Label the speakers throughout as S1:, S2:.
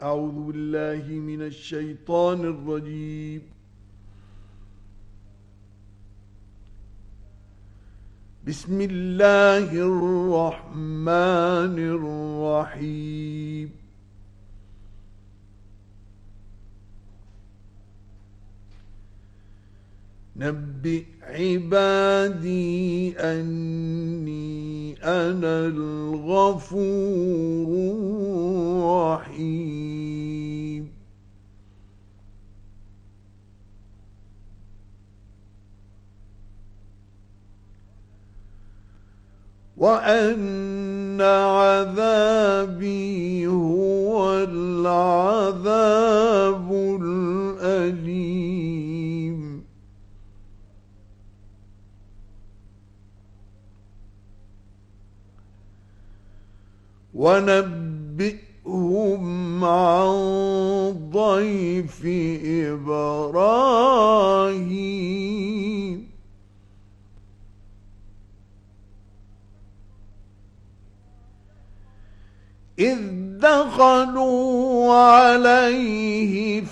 S1: أعوذ بالله من الشيطان الرجيم. بسم الله الرحمن الرحيم. نبئ عبادي أني أنا الغفور الرحيم. وأن عذابي هو العذاب الأليم. ونبئهم عن ضيف إبراهيم. إذ دخلوا عليه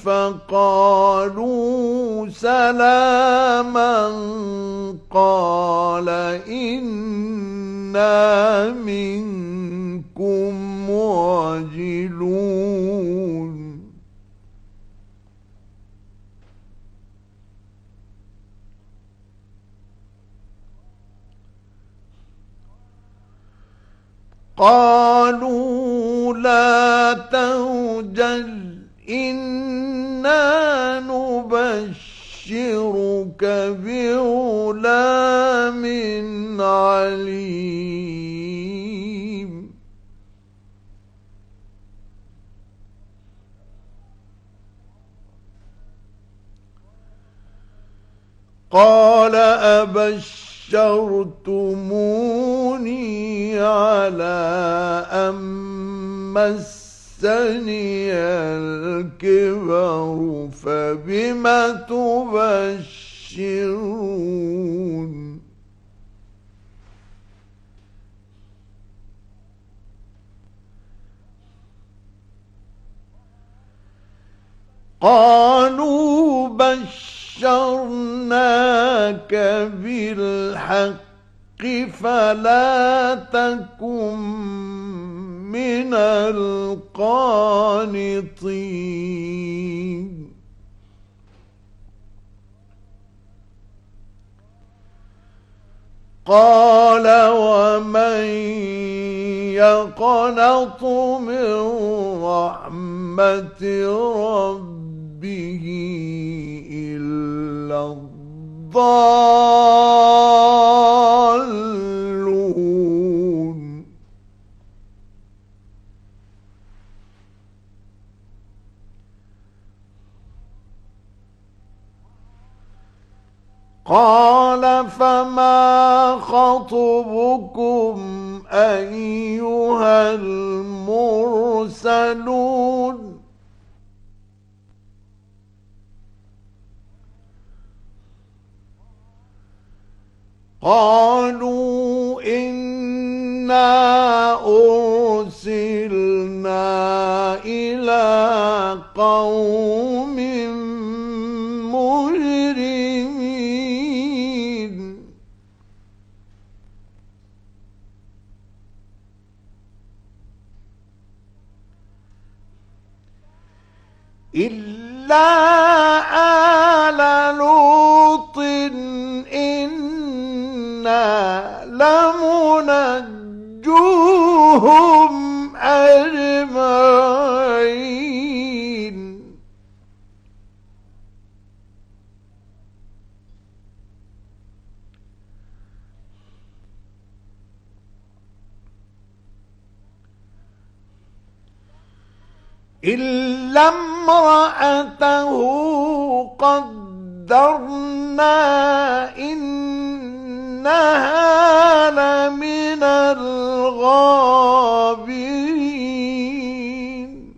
S1: فقالوا سلاما قال إنا منكم وجلون. قالوا لا توجل إنا نبشرك بغلام عليم. قال أبشرتموني على أن مسني الكبر فبم تبشرون. قالوا بشرناك بالحق فلا تكن من القانطين. قال ومن يقنط من رحمة ربه إلا الضالون. قال فما خطبكم أيها المرسلون. قالوا إنا أرسلنا إلى قوم مجرمين. إلا آل لوط إنا لمنجوهم أجمعين. إلا امرأته قدرنا إنها لمن الغابرين.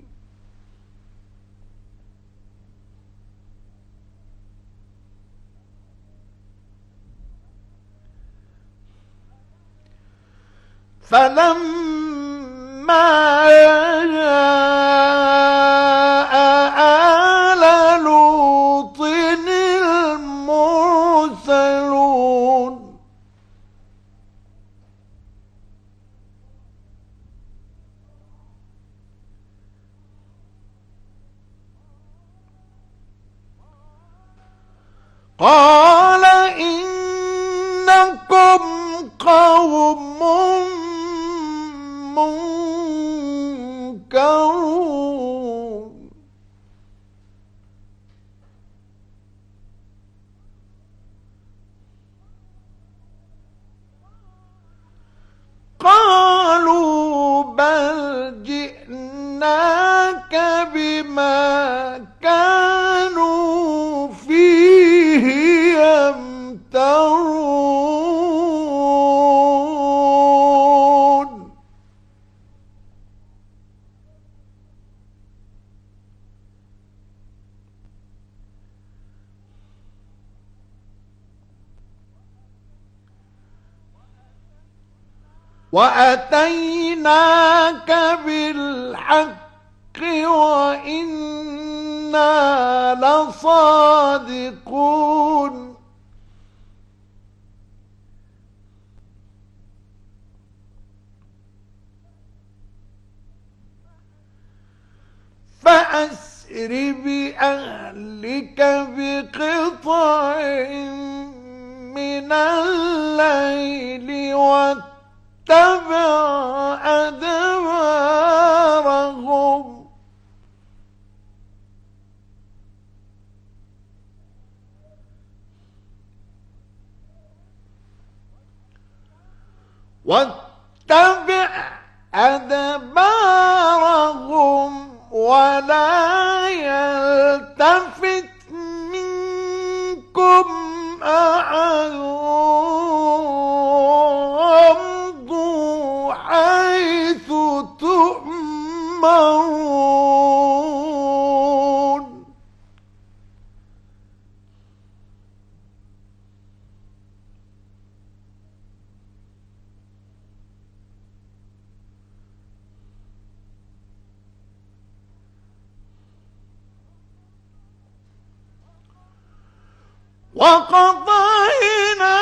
S1: فلما جاء قال إنكم قوم منكرون قالوا بل جئناك بما كانوا فيه يمترون وأتيناك بالحق وإنا لصادقون فأسر بأهلك بقطع من الليل واتبع أدبارهم ولا يلتفت منكم أحد وامضوا حيث تؤمرون وقضينا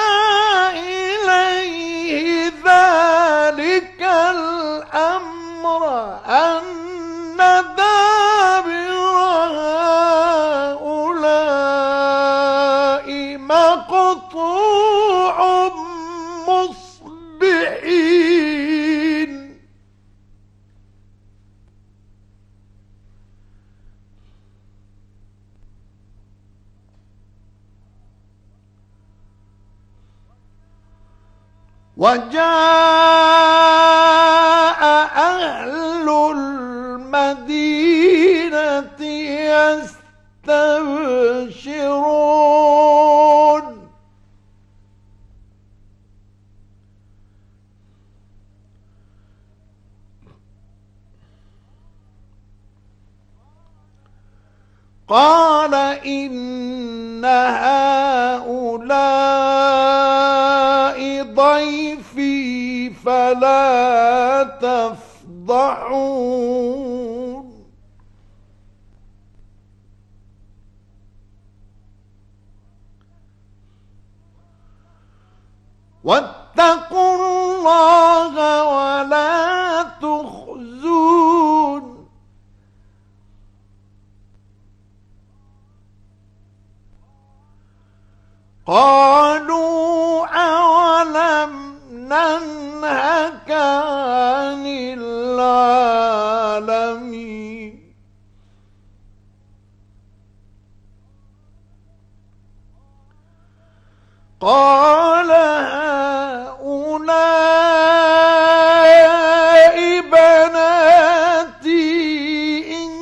S1: إليه ذلك الأمر أن دابر هؤلاء مقطوع مصبحين وجاء أهل المدينة يستبشرون قال إن هؤلاء ضيفي فلا تفضحون واتقوا الله ولا تخزون قالوا أولم ننهك عن العالمين قال هؤلاء بناتي إن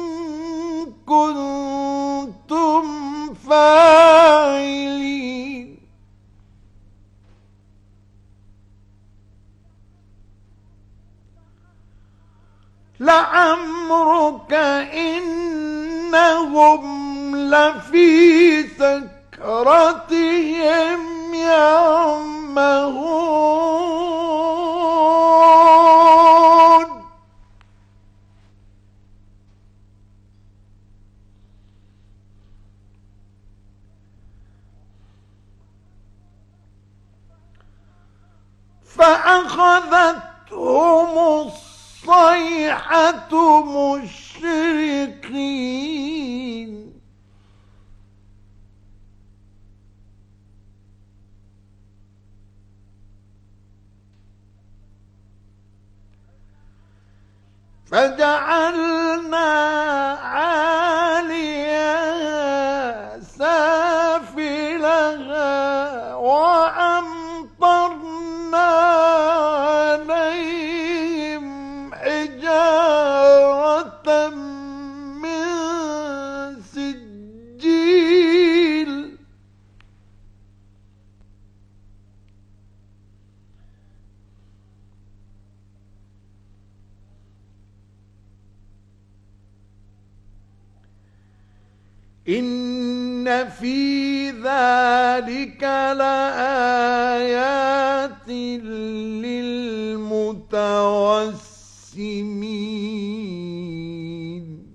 S1: كنتم فاعلين لعمرك إنهم لفي سكرتهم يعمهون فأخذتهم الصيحة مشرقين فجعلنا عاليها سافلها وأمطرنا عليهم حجارة من سجيل إن في ذلك لآيات للمتوسمين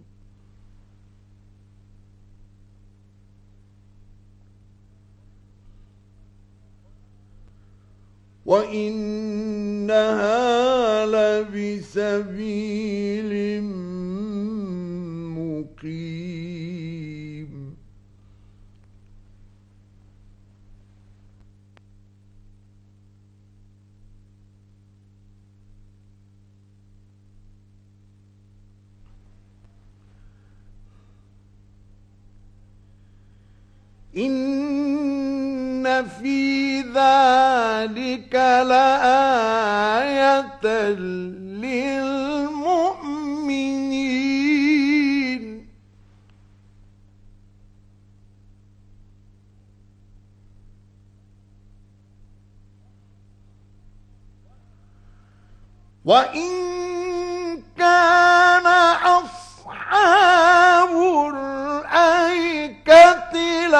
S1: وإنها لبسبيل مقيم إن في ذلك لآية للمؤمنين وإن كان أصحاب الأيكة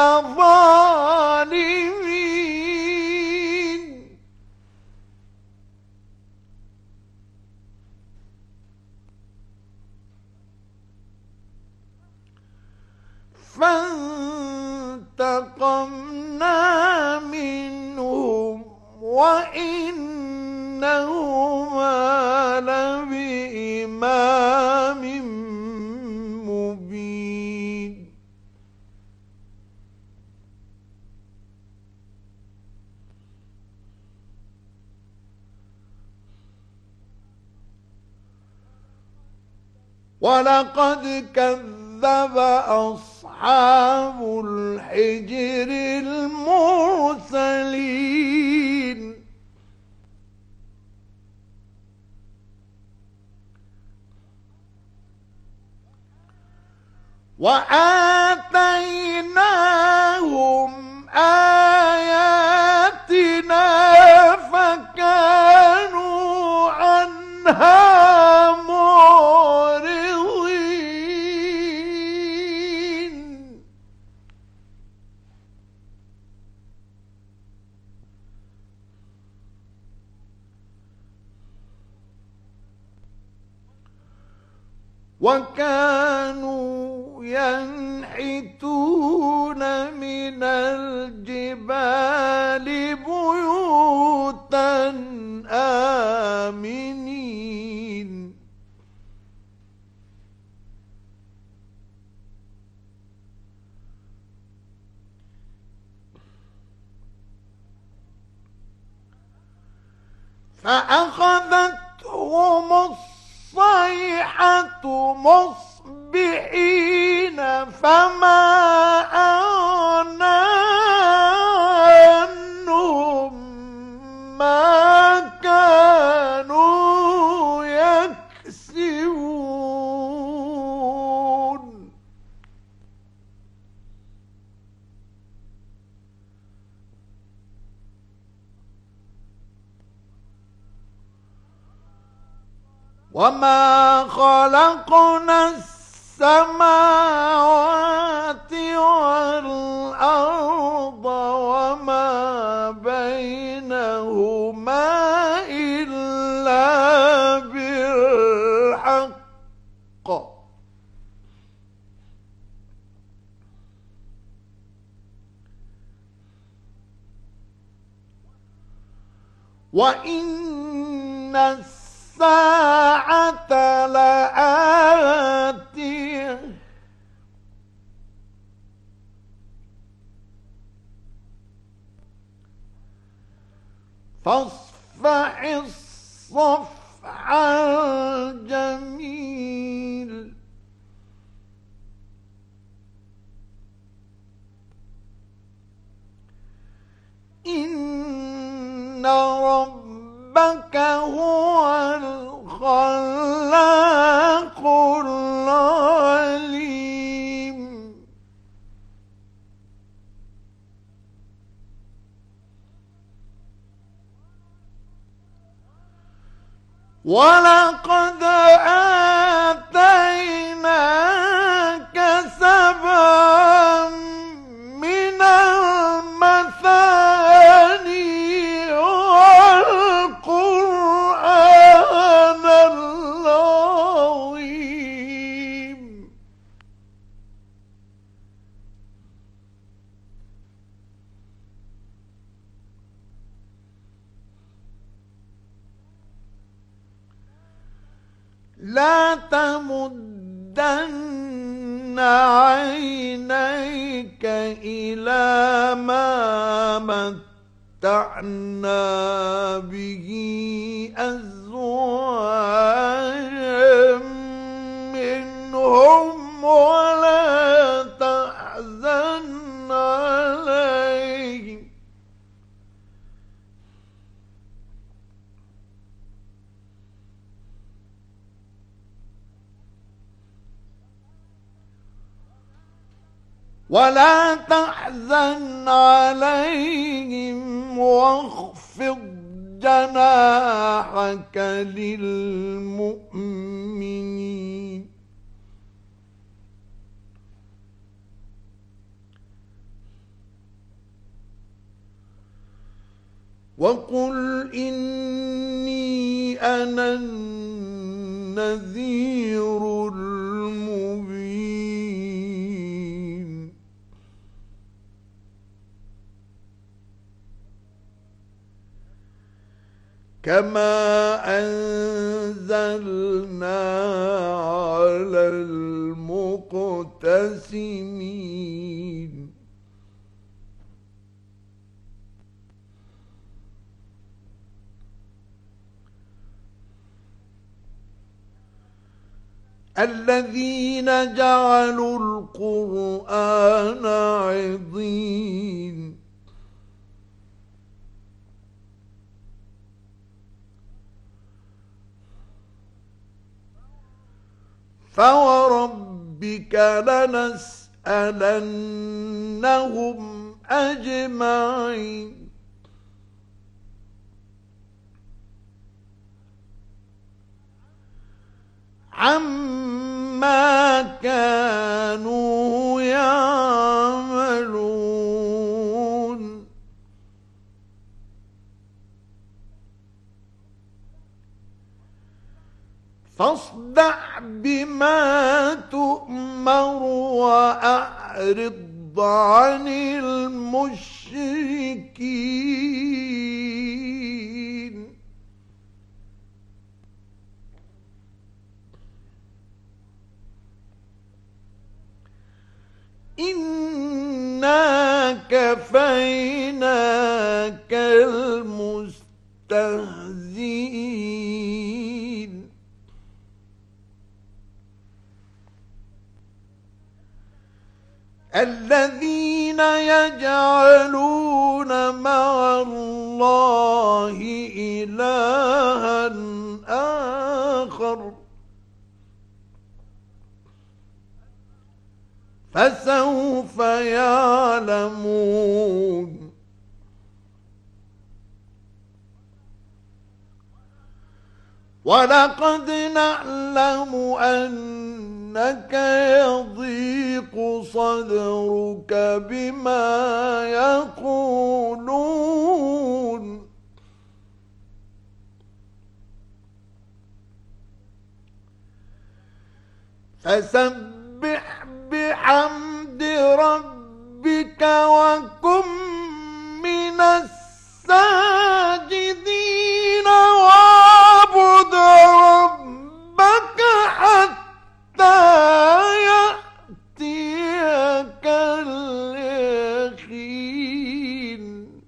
S1: لظالمين فانتقمنا منهم وإنهما لبإمام مبين ولقد كذب أصحاب الحجر المرسلين وآتيناهم آياتنا فكانوا عنها معرضين وكانوا ينحتون من الجبال بيوتا آمنين فأخذتهم الصيحة مصبحين فما أغنى عنهم ما كانوا يكسبون وما خلقنا السماوات والأرض وما بينهما إلا بالحق وإن الساعة لآتية فاصفح الصفح أفعل جميل. إن ربك هو الخلاق العليم. ولقد آتيناك سبعا من المثاني والقرآن العظيم. لا تمدن عينيك إلى ما متعنا به أزواجا منهم ولا تحزن عليهم. ولا تحزن عليهم واخفض جناحك للمؤمنين. وقل إني أنا النذير المبين. كما أنزلنا على المقتسمين. الذين جعلوا القرآن عضين. فوربك لنسألنهم أجمعين. عما كانوا يعملون. فاصدع بما تؤمر وأعرض عن المشركين. إنا كفيناك المستهزئين. الذين يجعلون مع الله إلها آخر فسوف يعلمون. ولقد نعلم أنك يضيق صدرك بما يقولون. فسبح بحمد ربك وكن من الساجدين واعبد ربك حتى يأتيك اليقين.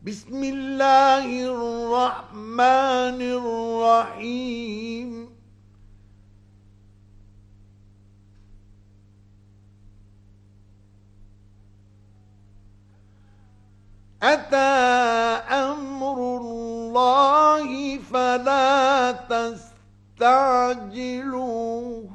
S1: بسم الله الرحمن الرحيم أتى أمر الله فلا تستعجلوه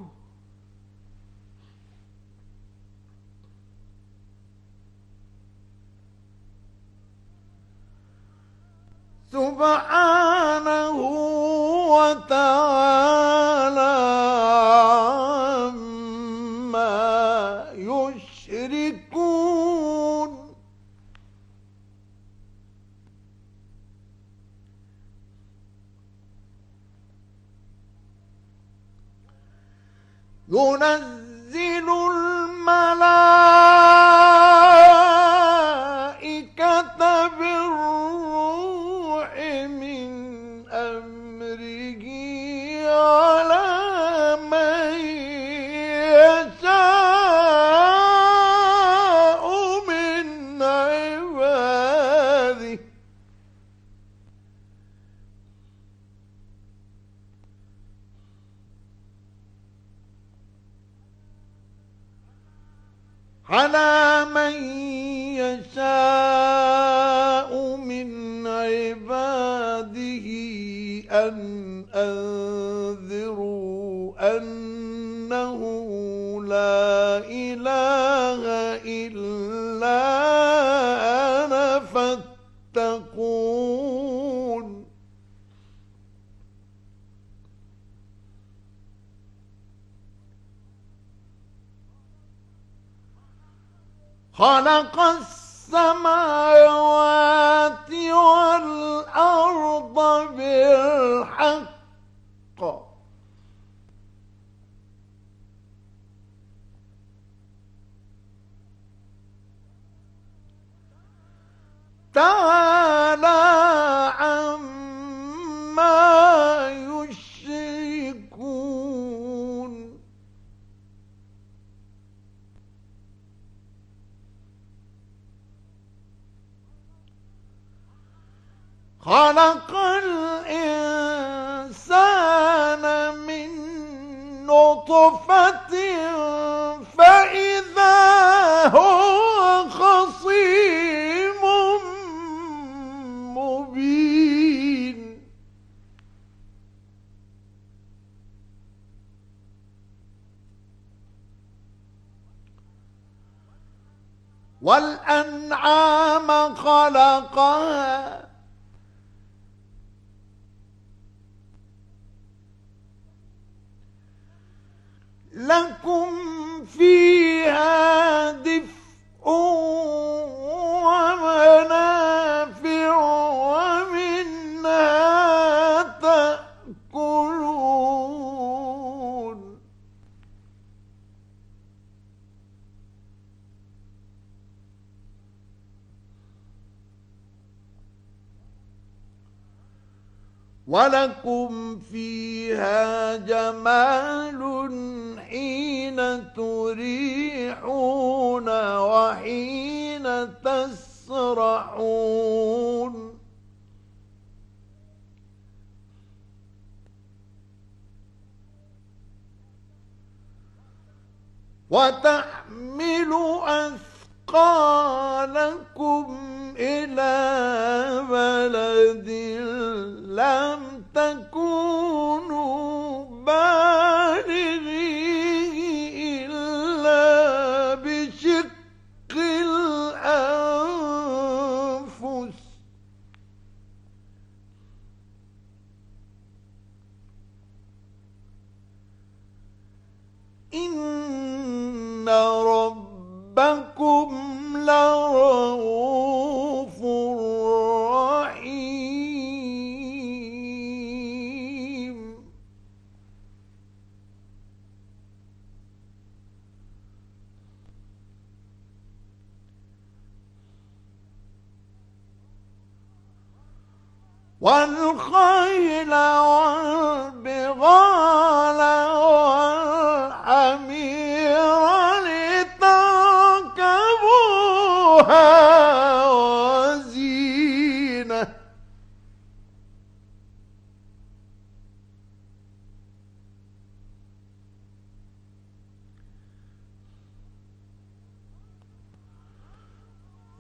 S1: سبحانه وتعالى عما يشركون ينزل الملائكة بالروح من أمره على من يشاء من عباده على من يشاء من عباده أن أنذروا أنه لا إله إلا أنا فاتقون خلق السماوات والأرض بالحق تعالى عما يشركون خلق الإنسان من نطفة فإذا هو خصيم مبين والأنعام خلقها لكم فيها دفء ومنافع ومنها تأكلون ولكم فيها جمال حين تريحون وحين تسرحون وتحمل أثقالكم إلى بلد لم تكونوا بالغيه إلا بشق الأنفس إن ربكم لرؤوف رحيم والخيل والبغال والحمير لتركبوها وزينة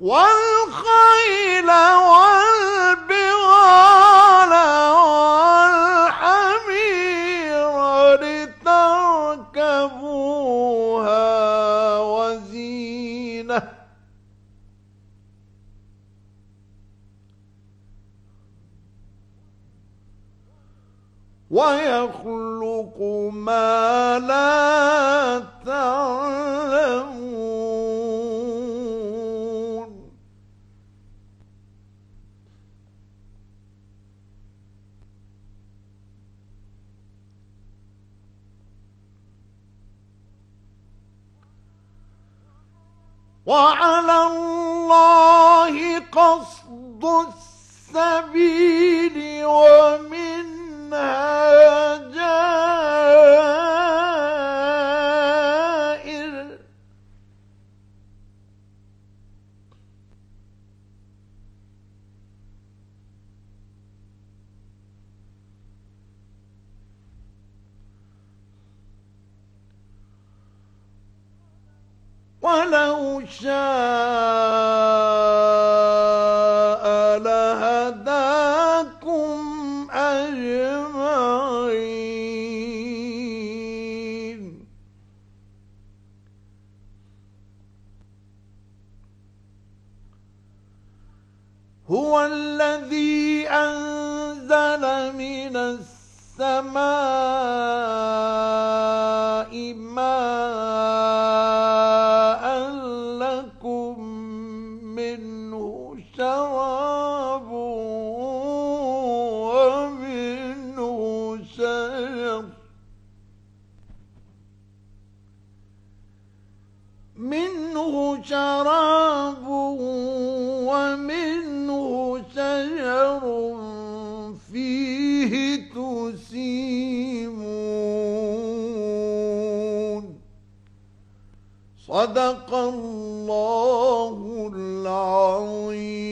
S1: والخيل والبغال والحمير لتركبوها وزينة ويخلق ما لا تعلمون وعلى الله قصد السبيل ومنها جائر ولو شاء لهداكم أجمعين هو الذي أنزل من السماء ماء لكم منه شراب ومنه شجر فيه تسيمون صدق الله العظيم.